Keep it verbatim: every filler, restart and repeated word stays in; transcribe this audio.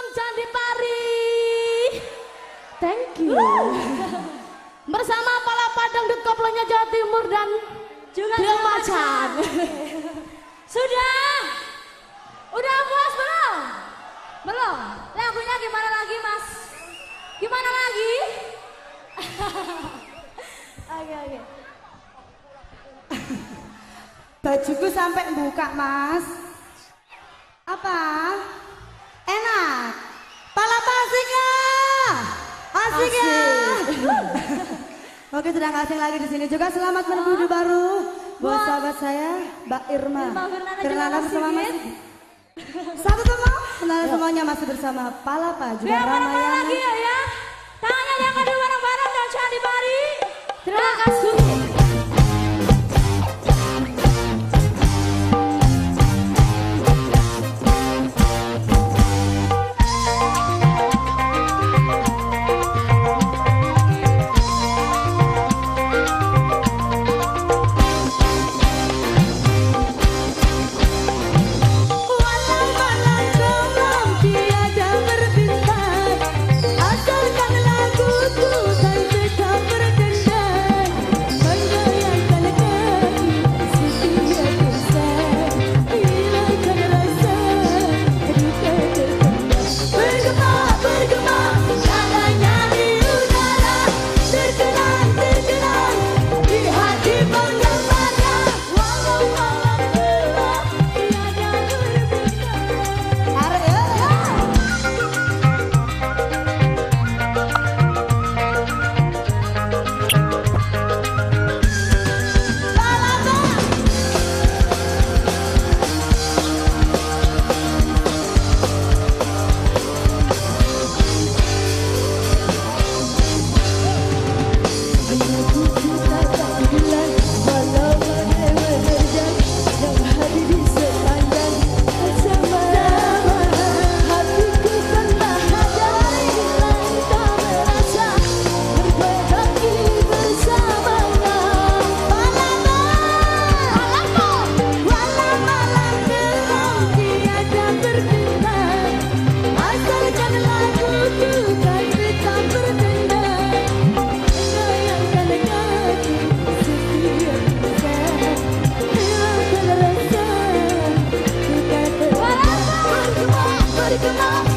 Candi Pari. Thank you. Bersama Palapa Dangdut Koplonya Jawa Timur dan juga Macan. Sudah? Udah puas belum? Belum? Lagunya gimana lagi, Mas? Gimana lagi? Oke, oke. Bajuku sampai buka, Mas. Apa? Enak. Palapa asik ya? Asik ya? Oke, sudah nggak asing lagi di sini juga. Selamat menempuh hidup baru buat sahabat saya, Mbak Irma. Fernanda bersama Mas. Satu teman, kenal semuanya masih bersama Palapa juga Ramayana. Lagi ya, ya. Tangannya jangan di bareng-bareng dan Candi Pari. Terima kasih. Come on.